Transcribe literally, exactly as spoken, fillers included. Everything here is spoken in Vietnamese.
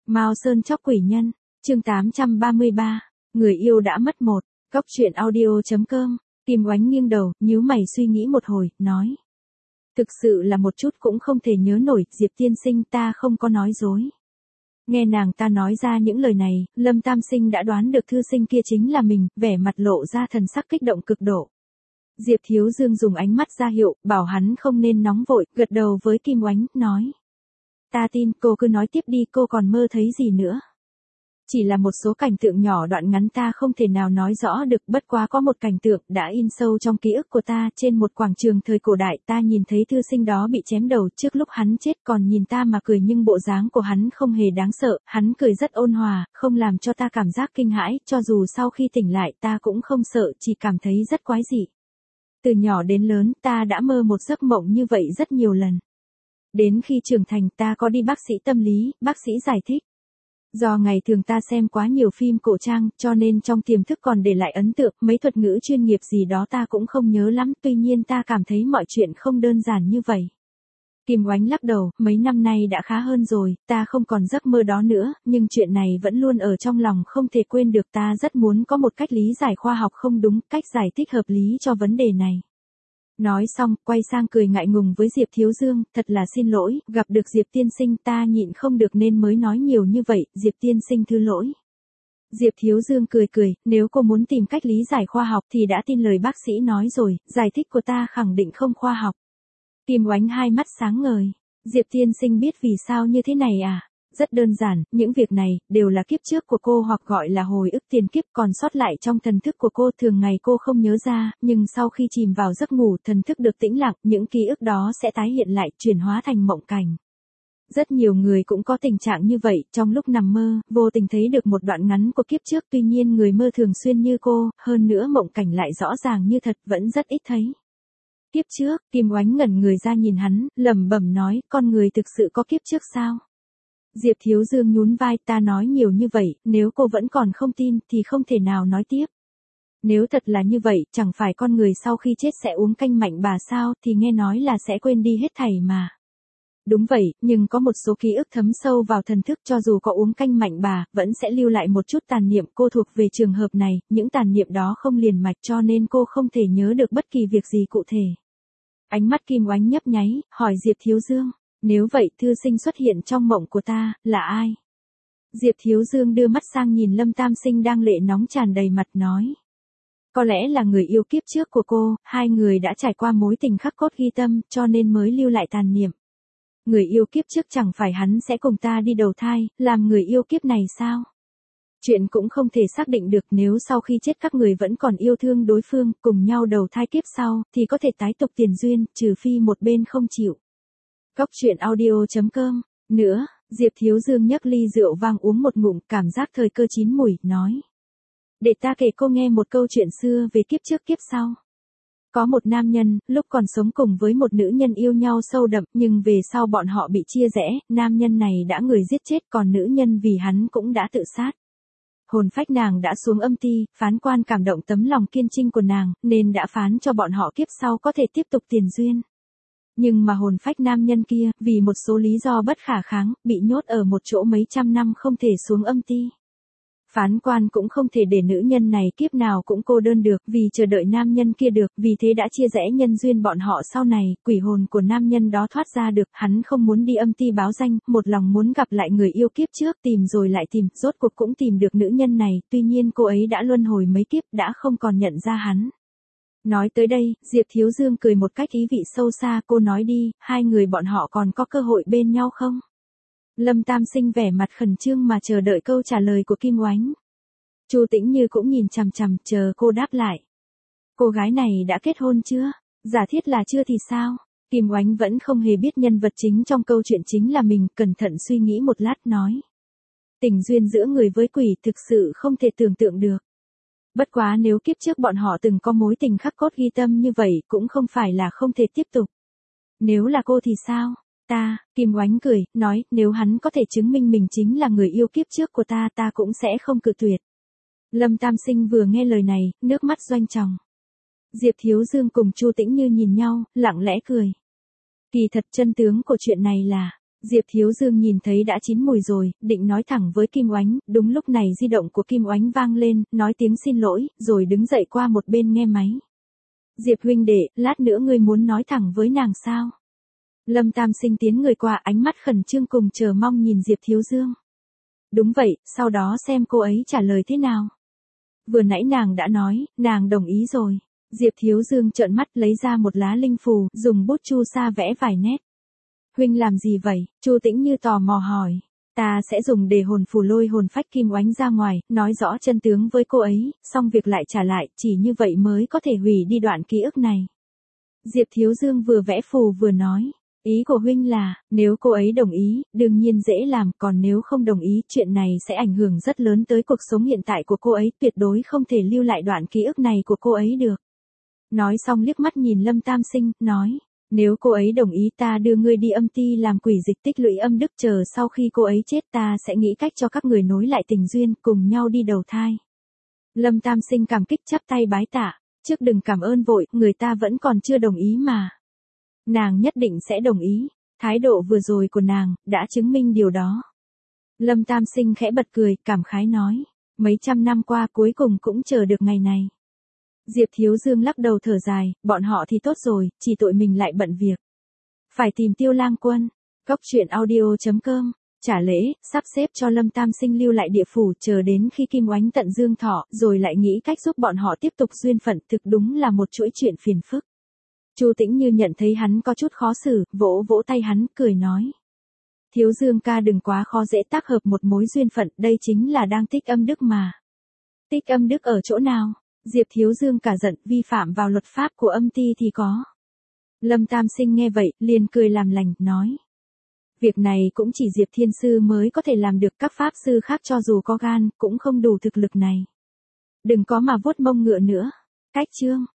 Mao Sơn chóc quỷ nhân, chương tám trăm ba mươi ba, người yêu đã mất một, Cóc truyện audio chấm com, Kim Oánh nghiêng đầu, nhíu mày suy nghĩ một hồi, nói. Thực sự là một chút cũng không thể nhớ nổi, Diệp tiên sinh ta không có nói dối. Nghe nàng ta nói ra những lời này, Lâm Tam Sinh đã đoán được thư sinh kia chính là mình, vẻ mặt lộ ra thần sắc kích động cực độ. Diệp Thiếu Dương dùng ánh mắt ra hiệu, bảo hắn không nên nóng vội, gật đầu với Kim Oánh, nói. Ta tin, cô cứ nói tiếp đi, cô còn mơ thấy gì nữa. Chỉ là một số cảnh tượng nhỏ đoạn ngắn ta không thể nào nói rõ được, bất quá có một cảnh tượng đã in sâu trong ký ức của ta, trên một quảng trường thời cổ đại ta nhìn thấy thư sinh đó bị chém đầu, trước lúc hắn chết còn nhìn ta mà cười, nhưng bộ dáng của hắn không hề đáng sợ, hắn cười rất ôn hòa, không làm cho ta cảm giác kinh hãi, cho dù sau khi tỉnh lại ta cũng không sợ, chỉ cảm thấy rất quái dị. Từ nhỏ đến lớn ta đã mơ một giấc mộng như vậy rất nhiều lần. Đến khi trưởng thành ta có đi bác sĩ tâm lý, bác sĩ giải thích. Do ngày thường ta xem quá nhiều phim cổ trang, cho nên trong tiềm thức còn để lại ấn tượng, mấy thuật ngữ chuyên nghiệp gì đó ta cũng không nhớ lắm, tuy nhiên ta cảm thấy mọi chuyện không đơn giản như vậy. Kim Oánh lắc đầu, mấy năm nay đã khá hơn rồi, ta không còn giấc mơ đó nữa, nhưng chuyện này vẫn luôn ở trong lòng không thể quên được, ta rất muốn có một cách lý giải khoa học không đúng, cách giải thích hợp lý cho vấn đề này. Nói xong, quay sang cười ngại ngùng với Diệp Thiếu Dương, thật là xin lỗi, gặp được Diệp tiên sinh ta nhịn không được nên mới nói nhiều như vậy, Diệp tiên sinh thứ lỗi. Diệp Thiếu Dương cười cười, nếu cô muốn tìm cách lý giải khoa học thì đã tin lời bác sĩ nói rồi, giải thích của ta khẳng định không khoa học. Kim Oánh hai mắt sáng ngời, Diệp tiên sinh biết vì sao như thế này à? Rất đơn giản, những việc này, đều là kiếp trước của cô hoặc gọi là hồi ức tiền kiếp còn sót lại trong thần thức của cô, thường ngày cô không nhớ ra, nhưng sau khi chìm vào giấc ngủ thần thức được tĩnh lặng, những ký ức đó sẽ tái hiện lại, chuyển hóa thành mộng cảnh. Rất nhiều người cũng có tình trạng như vậy, trong lúc nằm mơ, vô tình thấy được một đoạn ngắn của kiếp trước, tuy nhiên người mơ thường xuyên như cô, hơn nữa mộng cảnh lại rõ ràng như thật, vẫn rất ít thấy. Kiếp trước, Kim Oánh ngẩn người ra nhìn hắn, lẩm bẩm nói, con người thực sự có kiếp trước sao? Diệp Thiếu Dương nhún vai, ta nói nhiều như vậy, nếu cô vẫn còn không tin thì không thể nào nói tiếp. Nếu thật là như vậy, chẳng phải con người sau khi chết sẽ uống canh mạnh bà sao, thì nghe nói là sẽ quên đi hết thảy mà. Đúng vậy, nhưng có một số ký ức thấm sâu vào thần thức, cho dù có uống canh mạnh bà, vẫn sẽ lưu lại một chút tàn niệm, cô thuộc về trường hợp này, những tàn niệm đó không liền mạch cho nên cô không thể nhớ được bất kỳ việc gì cụ thể. Ánh mắt Kim Oánh nhấp nháy, hỏi Diệp Thiếu Dương. Nếu vậy thư sinh xuất hiện trong mộng của ta, là ai? Diệp Thiếu Dương đưa mắt sang nhìn Lâm Tam Sinh đang lệ nóng tràn đầy mặt nói. Có lẽ là người yêu kiếp trước của cô, hai người đã trải qua mối tình khắc cốt ghi tâm, cho nên mới lưu lại tàn niệm. Người yêu kiếp trước chẳng phải hắn sẽ cùng ta đi đầu thai, làm người yêu kiếp này sao? Chuyện cũng không thể xác định được, nếu sau khi chết các người vẫn còn yêu thương đối phương, cùng nhau đầu thai kiếp sau, thì có thể tái tục tiền duyên, trừ phi một bên không chịu. Cóc truyện audio chấm com, nữa, Diệp Thiếu Dương nhấc ly rượu vang uống một ngụm, cảm giác thời cơ chín mùi, nói. Để ta kể cô nghe một câu chuyện xưa về kiếp trước kiếp sau. Có một nam nhân, lúc còn sống cùng với một nữ nhân yêu nhau sâu đậm, nhưng về sau bọn họ bị chia rẽ, nam nhân này đã người giết chết, còn nữ nhân vì hắn cũng đã tự sát. Hồn phách nàng đã xuống âm ti, phán quan cảm động tấm lòng kiên trinh của nàng, nên đã phán cho bọn họ kiếp sau có thể tiếp tục tiền duyên. Nhưng mà hồn phách nam nhân kia, vì một số lý do bất khả kháng, bị nhốt ở một chỗ mấy trăm năm không thể xuống âm ti. Phán quan cũng không thể để nữ nhân này kiếp nào cũng cô đơn được, vì chờ đợi nam nhân kia được, vì thế đã chia rẽ nhân duyên bọn họ sau này, quỷ hồn của nam nhân đó thoát ra được, hắn không muốn đi âm ti báo danh, một lòng muốn gặp lại người yêu kiếp trước, tìm rồi lại tìm, rốt cuộc cũng tìm được nữ nhân này, tuy nhiên cô ấy đã luân hồi mấy kiếp, đã không còn nhận ra hắn. Nói tới đây, Diệp Thiếu Dương cười một cách ý vị sâu xa, cô nói đi, hai người bọn họ còn có cơ hội bên nhau không? Lâm Tam Sinh vẻ mặt khẩn trương mà chờ đợi câu trả lời của Kim Oánh. Chu Tĩnh Như cũng nhìn chằm chằm, chờ cô đáp lại. Cô gái này đã kết hôn chưa? Giả thiết là chưa thì sao? Kim Oánh vẫn không hề biết nhân vật chính trong câu chuyện chính là mình, cẩn thận suy nghĩ một lát nói. Tình duyên giữa người với quỷ thực sự không thể tưởng tượng được. Bất quá nếu kiếp trước bọn họ từng có mối tình khắc cốt ghi tâm như vậy cũng không phải là không thể tiếp tục. Nếu là cô thì sao? Ta, Kim Oánh cười, nói, nếu hắn có thể chứng minh mình chính là người yêu kiếp trước của ta, ta cũng sẽ không cự tuyệt. Lâm Tam Sinh vừa nghe lời này, nước mắt doanh tròng. Diệp Thiếu Dương cùng Chu Tĩnh Như nhìn nhau, lặng lẽ cười. Kỳ thật chân tướng của chuyện này là, Diệp Thiếu Dương nhìn thấy đã chín mùi rồi, định nói thẳng với Kim Oánh, đúng lúc này di động của Kim Oánh vang lên, nói tiếng xin lỗi, rồi đứng dậy qua một bên nghe máy. Diệp huynh đệ, lát nữa ngươi muốn nói thẳng với nàng sao? Lâm Tam Sinh tiến người qua, ánh mắt khẩn trương cùng chờ mong nhìn Diệp Thiếu Dương. Đúng vậy, sau đó xem cô ấy trả lời thế nào. Vừa nãy nàng đã nói, nàng đồng ý rồi. Diệp Thiếu Dương trợn mắt lấy ra một lá linh phù, dùng bút chu sa vẽ vài nét. Huynh làm gì vậy? Chu Tĩnh Như tò mò hỏi. Ta sẽ dùng để hồn phù lôi hồn phách Kim Oánh ra ngoài, nói rõ chân tướng với cô ấy, xong việc lại trả lại, chỉ như vậy mới có thể hủy đi đoạn ký ức này. Diệp Thiếu Dương vừa vẽ phù vừa nói. Ý của huynh là, nếu cô ấy đồng ý, đương nhiên dễ làm, còn nếu không đồng ý, chuyện này sẽ ảnh hưởng rất lớn tới cuộc sống hiện tại của cô ấy, tuyệt đối không thể lưu lại đoạn ký ức này của cô ấy được. Nói xong liếc mắt nhìn Lâm Tam Sinh, nói, nếu cô ấy đồng ý ta đưa ngươi đi âm ti làm quỷ dịch tích lũy âm đức, chờ sau khi cô ấy chết ta sẽ nghĩ cách cho các người nối lại tình duyên, cùng nhau đi đầu thai. Lâm Tam Sinh cảm kích chắp tay bái tạ, trước đừng cảm ơn vội, người ta vẫn còn chưa đồng ý mà. Nàng nhất định sẽ đồng ý, thái độ vừa rồi của nàng, đã chứng minh điều đó. Lâm Tam Sinh khẽ bật cười, cảm khái nói, mấy trăm năm qua cuối cùng cũng chờ được ngày này. Diệp Thiếu Dương lắc đầu thở dài, bọn họ thì tốt rồi, chỉ tội mình lại bận việc. Phải tìm Tiêu Lang Quân. Cốc truyện audio chấm com, trả lễ, sắp xếp cho Lâm Tam Sinh lưu lại địa phủ, chờ đến khi Kim Oánh tận dương thọ, rồi lại nghĩ cách giúp bọn họ tiếp tục duyên phận, thực đúng là một chuỗi chuyện phiền phức. Chu Tĩnh Như nhận thấy hắn có chút khó xử, vỗ vỗ tay hắn, cười nói. Thiếu Dương ca đừng quá khó dễ tác hợp một mối duyên phận, đây chính là đang tích âm đức mà. Tích âm đức ở chỗ nào? Diệp Thiếu Dương cả giận, vi phạm vào luật pháp của âm ti thì có. Lâm Tam Sinh nghe vậy, liền cười làm lành, nói. Việc này cũng chỉ Diệp Thiên Sư mới có thể làm được, các pháp sư khác cho dù có gan, cũng không đủ thực lực này. Đừng có mà vuốt mông ngựa nữa. Cách chương.